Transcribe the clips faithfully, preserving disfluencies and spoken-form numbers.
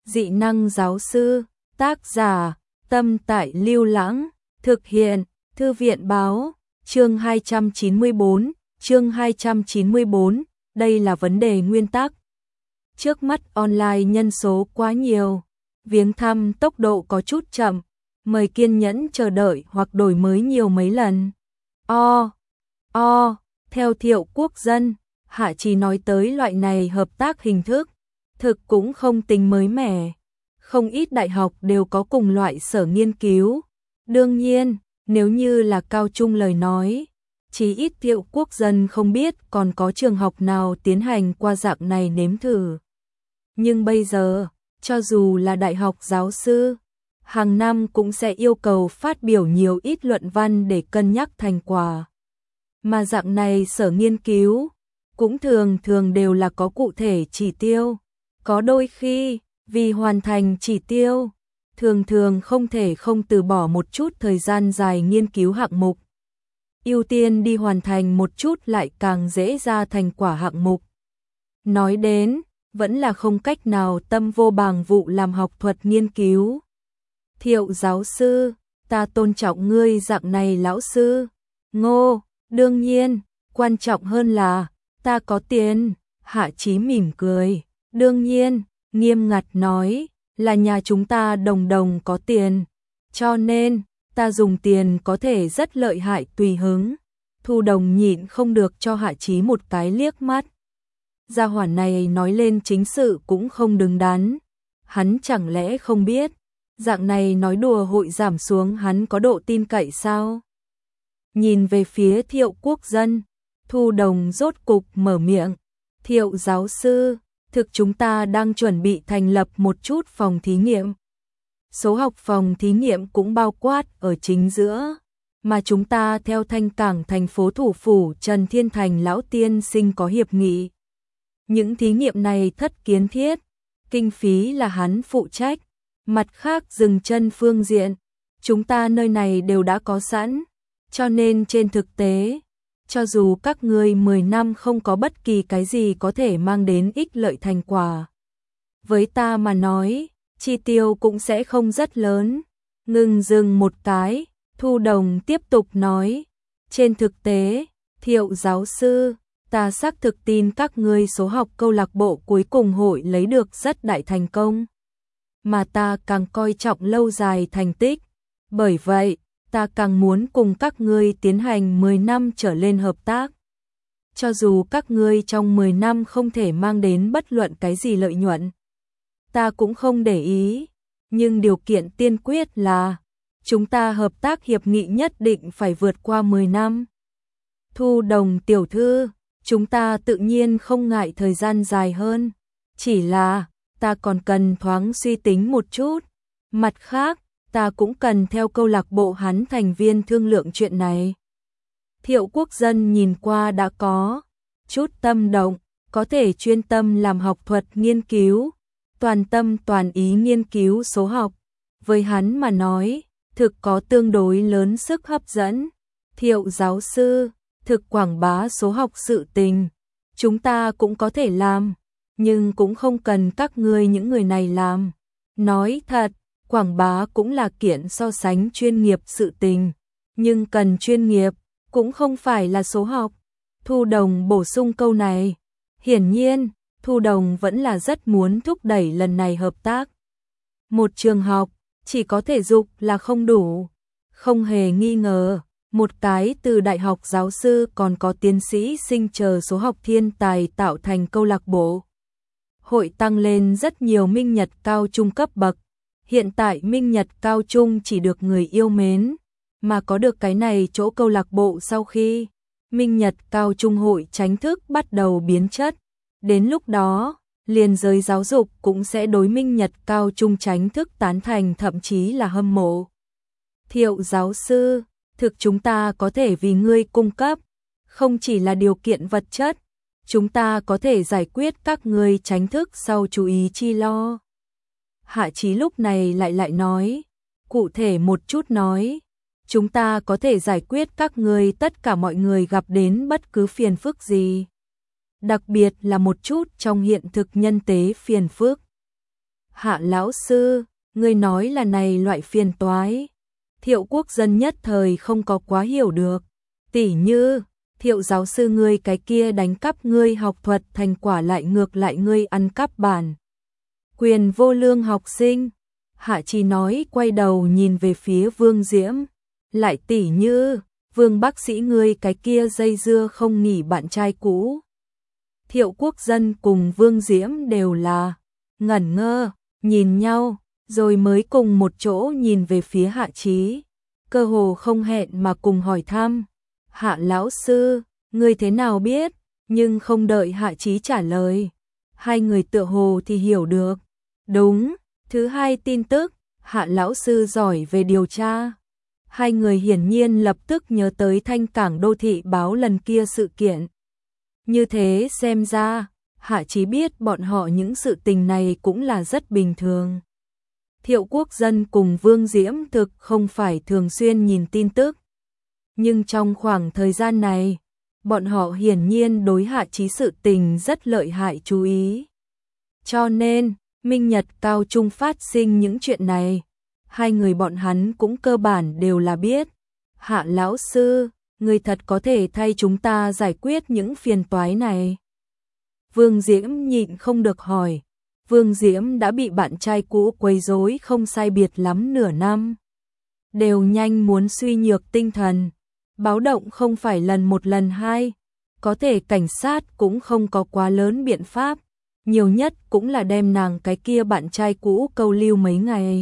Dị năng giáo sư, tác giả, Tâm Tại Lưu Lãng, thực hiện, Thư viện báo, chương hai trăm chín mươi tư, chương hai trăm chín mươi tư, đây là vấn đề nguyên tắc. Trước mắt online nhân số quá nhiều, viếng thăm tốc độ có chút chậm, mời kiên nhẫn chờ đợi hoặc đổi mới nhiều mấy lần. O, o, theo Thiệu Quốc Dân, Hạ Chí nói tới loại này hợp tác hình thức, thực cũng không tính mới mẻ. Không ít đại học đều có cùng loại sở nghiên cứu. Đương nhiên, nếu như là cao trung lời nói, chí ít Thiệu Quốc Dân không biết còn có trường học nào tiến hành qua dạng này nếm thử. Nhưng bây giờ, cho dù là đại học giáo sư, hàng năm cũng sẽ yêu cầu phát biểu nhiều ít luận văn để cân nhắc thành quả. Mà dạng này sở nghiên cứu, cũng thường thường đều là có cụ thể chỉ tiêu. Có đôi khi, vì hoàn thành chỉ tiêu, thường thường không thể không từ bỏ một chút thời gian dài nghiên cứu hạng mục. Ưu tiên đi hoàn thành một chút lại càng dễ ra thành quả hạng mục. Nói đến, vẫn là không cách nào tâm vô bàng vụ làm học thuật nghiên cứu. Thiệu giáo sư, ta tôn trọng ngươi dạng này lão sư. Ngô, đương nhiên, quan trọng hơn là, ta có tiền. Hạ Chí mỉm cười. Đương nhiên, nghiêm ngặt nói, là nhà chúng ta đồng đồng có tiền. Cho nên, ta dùng tiền có thể rất lợi hại tùy hứng. Thu Đồng nhịn không được cho Hạ Chí một cái liếc mắt. Gia hỏa này nói lên chính sự cũng không đứng đắn. Hắn chẳng lẽ không biết, dạng này nói đùa hội giảm xuống hắn có độ tin cậy sao? Nhìn về phía Thiệu Quốc Dân, Thu Đồng rốt cục mở miệng. Thiệu giáo sư, thực chúng ta đang chuẩn bị thành lập một chút phòng thí nghiệm. Số học phòng thí nghiệm cũng bao quát ở chính giữa, mà chúng ta theo Thanh Cảng thành phố thủ phủ Trần Thiên Thành lão tiên sinh có hiệp nghị. Những thí nghiệm này thất kiến thiết, kinh phí là hắn phụ trách, mặt khác dừng chân phương diện, chúng ta nơi này đều đã có sẵn, cho nên trên thực tế, cho dù các ngươi mười năm không có bất kỳ cái gì có thể mang đến ích lợi thành quả. Với ta mà nói, chi tiêu cũng sẽ không rất lớn. Ngừng dừng một cái, Thu Đồng tiếp tục nói. Trên thực tế, Thiệu giáo sư, ta xác thực tin các ngươi số học câu lạc bộ cuối cùng hội lấy được rất đại thành công. Mà ta càng coi trọng lâu dài thành tích. Bởi vậy, ta càng muốn cùng các ngươi tiến hành mười năm trở lên hợp tác. Cho dù các ngươi trong mười năm không thể mang đến bất luận cái gì lợi nhuận, ta cũng không để ý, nhưng điều kiện tiên quyết là chúng ta hợp tác hiệp nghị nhất định phải vượt qua mười năm. Thu Đồng tiểu thư, chúng ta tự nhiên không ngại thời gian dài hơn, chỉ là ta còn cần thoáng suy tính một chút. Mặt khác, ta cũng cần theo câu lạc bộ hắn thành viên thương lượng chuyện này. Thiệu Quốc Dân nhìn qua đã có chút tâm động, có thể chuyên tâm làm học thuật nghiên cứu, toàn tâm toàn ý nghiên cứu số học. Với hắn mà nói, thực có tương đối lớn sức hấp dẫn. Thiệu giáo sư, thực quảng bá số học sự tình, chúng ta cũng có thể làm, nhưng cũng không cần các ngươi những người này làm. Nói thật, quảng bá cũng là kiện so sánh chuyên nghiệp sự tình, nhưng cần chuyên nghiệp, cũng không phải là số học. Thu Đồng bổ sung câu này. Hiển nhiên, Thu Đồng vẫn là rất muốn thúc đẩy lần này hợp tác. Một trường học, chỉ có thể dục là không đủ. Không hề nghi ngờ, một cái từ đại học giáo sư còn có tiến sĩ sinh chờ số học thiên tài tạo thành câu lạc bộ. Hội tăng lên rất nhiều minh nhật cao trung cấp bậc. Hiện tại minh nhật cao trung chỉ được người yêu mến, mà có được cái này chỗ câu lạc bộ sau khi minh nhật cao trung hội chính thức bắt đầu biến chất. Đến lúc đó, liền giới giáo dục cũng sẽ đối minh nhật cao trung chính thức tán thành thậm chí là hâm mộ. Thiệu giáo sư, thực chúng ta có thể vì ngươi cung cấp, không chỉ là điều kiện vật chất, chúng ta có thể giải quyết các ngươi chính thức sau chú ý chi lo. Hạ Chí lúc này lại lại nói, cụ thể một chút nói, chúng ta có thể giải quyết các ngươi tất cả mọi người gặp đến bất cứ phiền phức gì. Đặc biệt là một chút trong hiện thực nhân tế phiền phức. Hạ lão sư, ngươi nói là này loại phiền toái. Thiệu Quốc Dân nhất thời không có quá hiểu được. Tỉ như, Thiệu giáo sư ngươi cái kia đánh cắp ngươi học thuật thành quả lại ngược lại ngươi ăn cắp bản quyền vô lương học sinh. Hạ Chí nói quay đầu nhìn về phía Vương Diễm. Lại tỉ như, Vương bác sĩ ngươi cái kia dây dưa không nghỉ bạn trai cũ. Thiệu Quốc Dân cùng Vương Diễm đều là ngẩn ngơ, nhìn nhau, rồi mới cùng một chỗ nhìn về phía Hạ Chí, cơ hồ không hẹn mà cùng hỏi thăm. Hạ lão sư, ngươi thế nào biết? Nhưng không đợi Hạ Chí trả lời, hai người tựa hồ thì hiểu được. Đúng, thứ hai tin tức, Hạ lão sư giỏi về điều tra. Hai người hiển nhiên lập tức nhớ tới Thanh Cảng Đô Thị báo lần kia sự kiện. Như thế xem ra, Hạ Chí biết bọn họ những sự tình này cũng là rất bình thường. Thiệu Quốc Dân cùng Vương Diễm thực không phải thường xuyên nhìn tin tức. Nhưng trong khoảng thời gian này, bọn họ hiển nhiên đối Hạ Chí sự tình rất lợi hại chú ý. Cho nên, Minh Nhật Cao Trung phát sinh những chuyện này, hai người bọn hắn cũng cơ bản đều là biết. Hạ lão sư, người thật có thể thay chúng ta giải quyết những phiền toái này. Vương Diễm nhịn không được hỏi. Vương Diễm đã bị bạn trai cũ quấy rối không sai biệt lắm nửa năm. Đều nhanh muốn suy nhược tinh thần. Báo động không phải lần một lần hai. Có thể cảnh sát cũng không có quá lớn biện pháp. Nhiều nhất cũng là đem nàng cái kia bạn trai cũ câu lưu mấy ngày.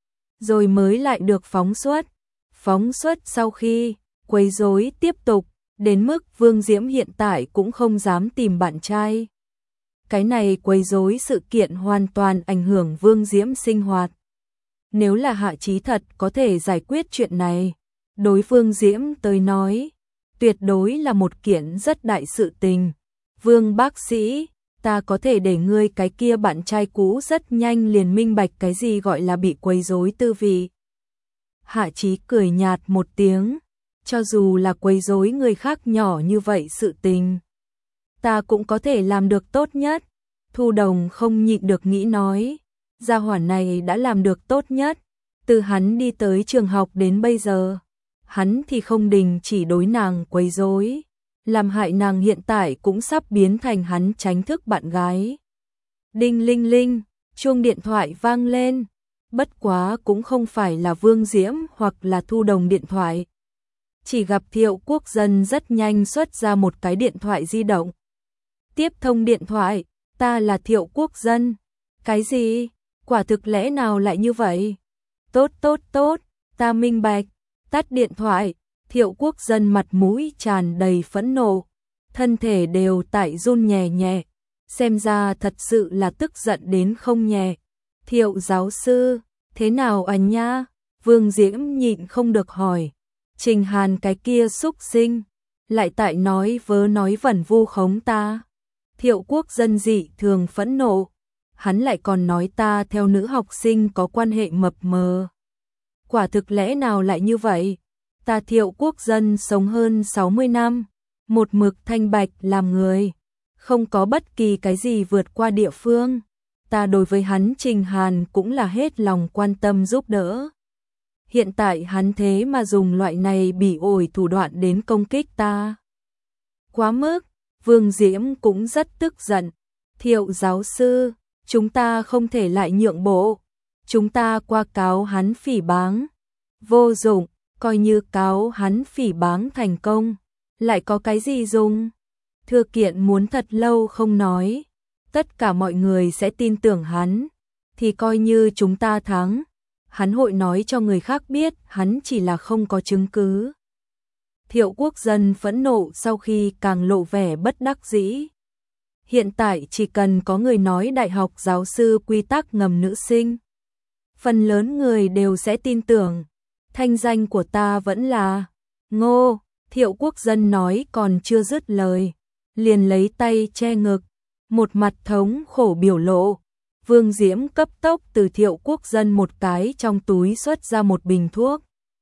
Rồi mới lại được phóng xuất. Phóng xuất sau khi quấy rối tiếp tục, đến mức Vương Diễm hiện tại cũng không dám tìm bạn trai. Cái này quấy rối sự kiện hoàn toàn ảnh hưởng Vương Diễm sinh hoạt. Nếu là Hạ Chí thật có thể giải quyết chuyện này, đối Vương Diễm tới nói, tuyệt đối là một kiện rất đại sự tình. Vương bác sĩ, ta có thể để ngươi cái kia bạn trai cũ rất nhanh liền minh bạch cái gì gọi là bị quấy rối tư vị. Hạ Chí cười nhạt một tiếng, cho dù là quấy rối người khác nhỏ như vậy sự tình, ta cũng có thể làm được tốt nhất. Thu Đồng không nhịn được nghĩ nói, gia hỏa này đã làm được tốt nhất, từ hắn đi tới trường học đến bây giờ, hắn thì không đình chỉ đối nàng quấy rối, làm hại nàng hiện tại cũng sắp biến thành hắn tránh thức bạn gái. Đinh linh linh, chuông điện thoại vang lên, bất quá cũng không phải là Vương Diễm hoặc là Thu Đồng điện thoại. Chỉ gặp Thiệu Quốc Dân rất nhanh xuất ra một cái điện thoại di động. Tiếp thông điện thoại, ta là Thiệu Quốc Dân. Cái gì? Quả thực lẽ nào lại như vậy? Tốt tốt tốt, ta minh bạch. Tắt điện thoại, Thiệu Quốc Dân mặt mũi tràn đầy phẫn nộ, thân thể đều tại run nhẹ nhẹ, xem ra thật sự là tức giận đến không nhẹ. Thiệu giáo sư, thế nào anh nha? Vương Diễm nhịn không được hỏi. Trình Hàn cái kia xúc sinh, lại tại nói vớ nói vẩn vu khống ta. Thiệu Quốc Dân dị thường phẫn nộ, hắn lại còn nói ta theo nữ học sinh có quan hệ mập mờ. Quả thực lẽ nào lại như vậy? Ta Thiệu Quốc Dân sống hơn sáu mươi năm, một mực thanh bạch làm người, không có bất kỳ cái gì vượt qua địa phương. Ta đối với hắn Trình Hàn cũng là hết lòng quan tâm giúp đỡ. Hiện tại hắn thế mà dùng loại này bỉ ổi thủ đoạn đến công kích ta. Quá mức, Vương Diễm cũng rất tức giận. Thiệu giáo sư, chúng ta không thể lại nhượng bộ. Chúng ta qua cáo hắn phỉ báng. Vô dụng, coi như cáo hắn phỉ báng thành công. Lại có cái gì dùng? Thư kiện muốn thật lâu không nói. Tất cả mọi người sẽ tin tưởng hắn. Thì coi như chúng ta thắng. Hắn hội nói cho người khác biết hắn chỉ là không có chứng cứ. Thiệu Quốc Dân phẫn nộ sau khi càng lộ vẻ bất đắc dĩ. Hiện tại chỉ cần có người nói đại học giáo sư quy tắc ngầm nữ sinh, phần lớn người đều sẽ tin tưởng. Thanh danh của ta vẫn là Ngô. Thiệu Quốc Dân nói còn chưa dứt lời, liền lấy tay che ngực, một mặt thống khổ biểu lộ. Vương Diễm cấp tốc từ Thiệu Quốc Dân một cái trong túi xuất ra một bình thuốc,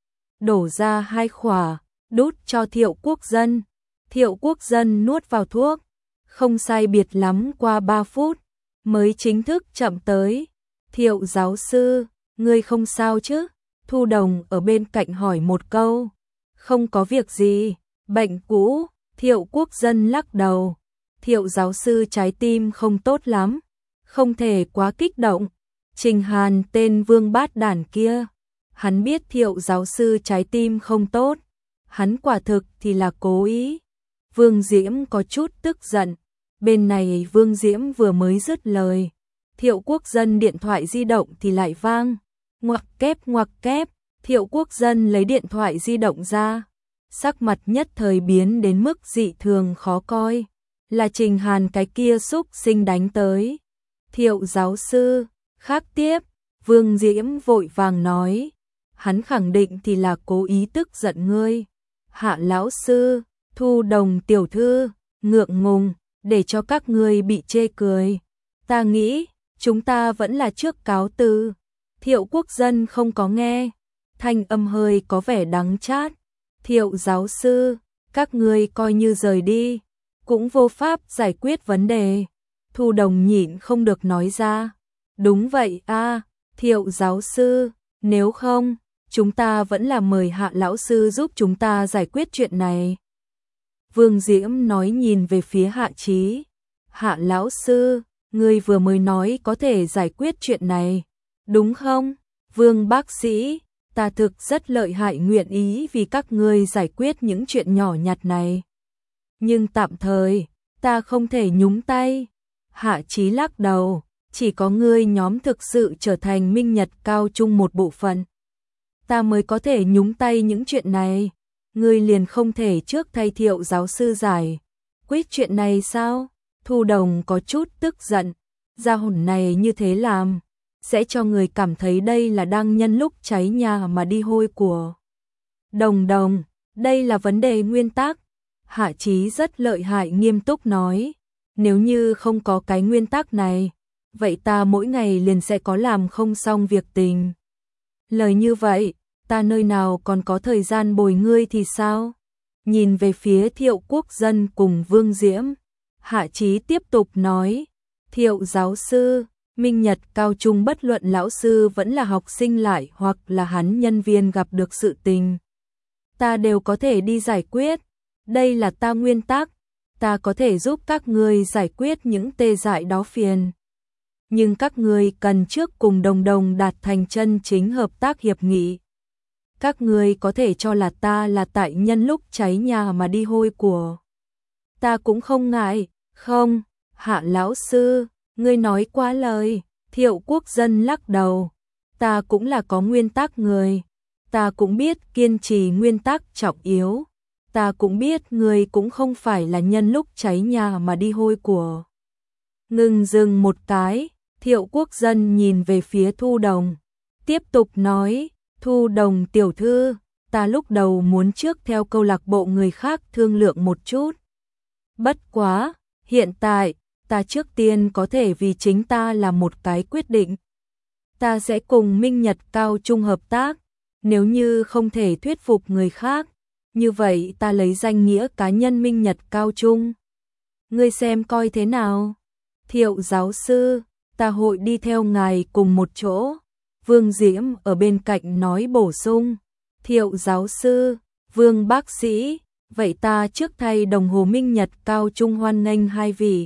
đổ ra hai khỏa, đút cho Thiệu Quốc Dân. Thiệu Quốc Dân nuốt vào thuốc, không sai biệt lắm qua ba phút mới chính thức chậm tới. Thiệu giáo sư, ngươi không sao chứ? Thu Đồng ở bên cạnh hỏi một câu. Không có việc gì, bệnh cũ. Thiệu Quốc Dân lắc đầu. Thiệu giáo sư trái tim không tốt lắm, không thể quá kích động. Trình Hàn tên vương bát đản kia, hắn biết Thiệu giáo sư trái tim không tốt, hắn quả thực thì là cố ý. Vương Diễm có chút tức giận. Bên này Vương Diễm vừa mới dứt lời, Thiệu Quốc Dân điện thoại di động thì lại vang. Ngoặc kép ngoặc kép, Thiệu Quốc Dân lấy điện thoại di động ra, sắc mặt nhất thời biến đến mức dị thường khó coi. Là Trình Hàn cái kia xúc sinh đánh tới. Thiệu giáo sư, khác tiếp, Vương Diễm vội vàng nói. Hắn khẳng định thì là cố ý tức giận ngươi. Hạ lão sư, Thu Đồng tiểu thư, ngượng ngùng, để cho các ngươi bị chê cười. Ta nghĩ, chúng ta vẫn là trước cáo từ. Thiệu Quốc Dân không có nghe, thanh âm hơi có vẻ đắng chát. Thiệu giáo sư, các ngươi coi như rời đi, cũng vô pháp giải quyết vấn đề. Thu Đồng nhịn không được nói ra. Đúng vậy a, Thiệu giáo sư, nếu không, chúng ta vẫn là mời Hạ lão sư giúp chúng ta giải quyết chuyện này. Vương Diễm nói nhìn về phía Hạ Chí. Hạ lão sư, ngươi vừa mới nói có thể giải quyết chuyện này, đúng không? Vương bác sĩ, ta thực rất lợi hại, nguyện ý vì các ngươi giải quyết những chuyện nhỏ nhặt này. Nhưng tạm thời, ta không thể nhúng tay. Hạ Chí lắc đầu, chỉ có ngươi nhóm thực sự trở thành Minh Nhật Cao Trung một bộ phận, ta mới có thể nhúng tay những chuyện này. Ngươi liền không thể trước thay Thiệu giáo sư giải quyết chuyện này sao? Thu Đồng có chút tức giận, gia hồn này như thế làm, sẽ cho người cảm thấy đây là đang nhân lúc cháy nhà mà đi hôi của. Đồng Đồng, đây là vấn đề nguyên tắc. Hạ Chí rất lợi hại nghiêm túc nói, nếu như không có cái nguyên tắc này, vậy ta mỗi ngày liền sẽ có làm không xong việc tình. Lời như vậy, ta nơi nào còn có thời gian bồi ngươi thì sao? Nhìn về phía Thiệu Quốc Dân cùng Vương Diễm, Hạ Chí tiếp tục nói, Thiệu giáo sư, Minh Nhật Cao Trung bất luận lão sư vẫn là học sinh lại hoặc là hắn nhân viên gặp được sự tình, ta đều có thể đi giải quyết. Đây là ta nguyên tắc, ta có thể giúp các ngươi giải quyết những tê dại đó phiền. Nhưng các ngươi cần trước cùng Đồng Đồng đạt thành chân chính hợp tác hiệp nghị. Các ngươi có thể cho là ta là tại nhân lúc cháy nhà mà đi hôi của. Ta cũng không ngại, không, Hạ lão sư, ngươi nói quá lời. Thiệu Quốc Dân lắc đầu, ta cũng là có nguyên tắc người, ta cũng biết kiên trì nguyên tắc trọng yếu, ta cũng biết ngươi cũng không phải là nhân lúc cháy nhà mà đi hôi của. Ngừng dừng một cái, Thiệu Quốc Dân nhìn về phía Thu Đồng, tiếp tục nói, Thu Đồng tiểu thư, ta lúc đầu muốn trước theo câu lạc bộ người khác thương lượng một chút. Bất quá, hiện tại, ta trước tiên có thể vì chính ta là một cái quyết định. Ta sẽ cùng Minh Nhật Cao Trung hợp tác, nếu như không thể thuyết phục người khác, như vậy ta lấy danh nghĩa cá nhân Minh Nhật Cao Trung. Ngươi xem coi thế nào? Thiệu giáo sư, ta hội đi theo ngài cùng một chỗ. Vương Diễm ở bên cạnh nói bổ sung. Thiệu giáo sư, Vương bác sĩ, vậy ta trước thay đồng hồ Minh Nhật Cao Trung hoan nghênh hai vị.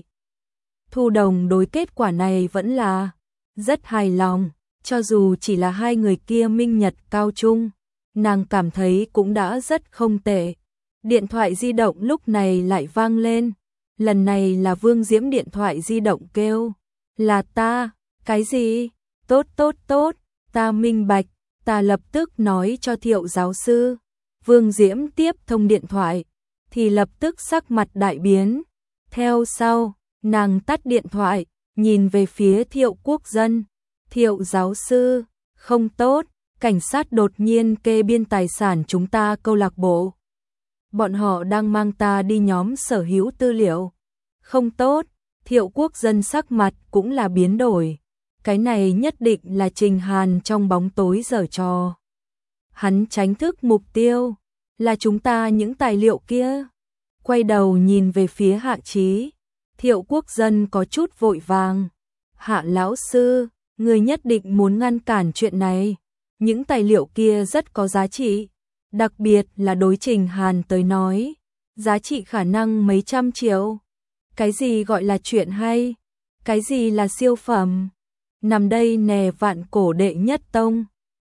Thu Đồng đối kết quả này vẫn là rất hài lòng, cho dù chỉ là hai người kia Minh Nhật Cao Trung, nàng cảm thấy cũng đã rất không tệ. Điện thoại di động lúc này lại vang lên, lần này là Vương Diễm điện thoại di động kêu, là ta, cái gì? Tốt tốt tốt, ta minh bạch, ta lập tức nói cho Thiệu giáo sư. Vương Diễm tiếp thông điện thoại, thì lập tức sắc mặt đại biến. Theo sau, nàng tắt điện thoại, nhìn về phía Thiệu Quốc Dân. Thiệu giáo sư, không tốt, cảnh sát đột nhiên kê biên tài sản chúng ta câu lạc bộ. Bọn họ đang mang ta đi nhóm sở hữu tư liệu. Không tốt, Thiệu Quốc Dân sắc mặt cũng là biến đổi. Cái này nhất định là Trình Hàn trong bóng tối giở trò. Hắn tránh thức mục tiêu, là chúng ta những tài liệu kia. Quay đầu nhìn về phía Hạ Chí, Thiệu Quốc Dân có chút vội vàng. Hạ lão sư, Người nhất định muốn ngăn cản chuyện này. Những tài liệu kia rất có giá trị, đặc biệt là đối Trình Hàn tới nói, giá trị khả năng mấy trăm triệu. Cái gì gọi là chuyện hay? Cái gì là siêu phẩm? Nằm đây nè, vạn cổ đệ nhất tông.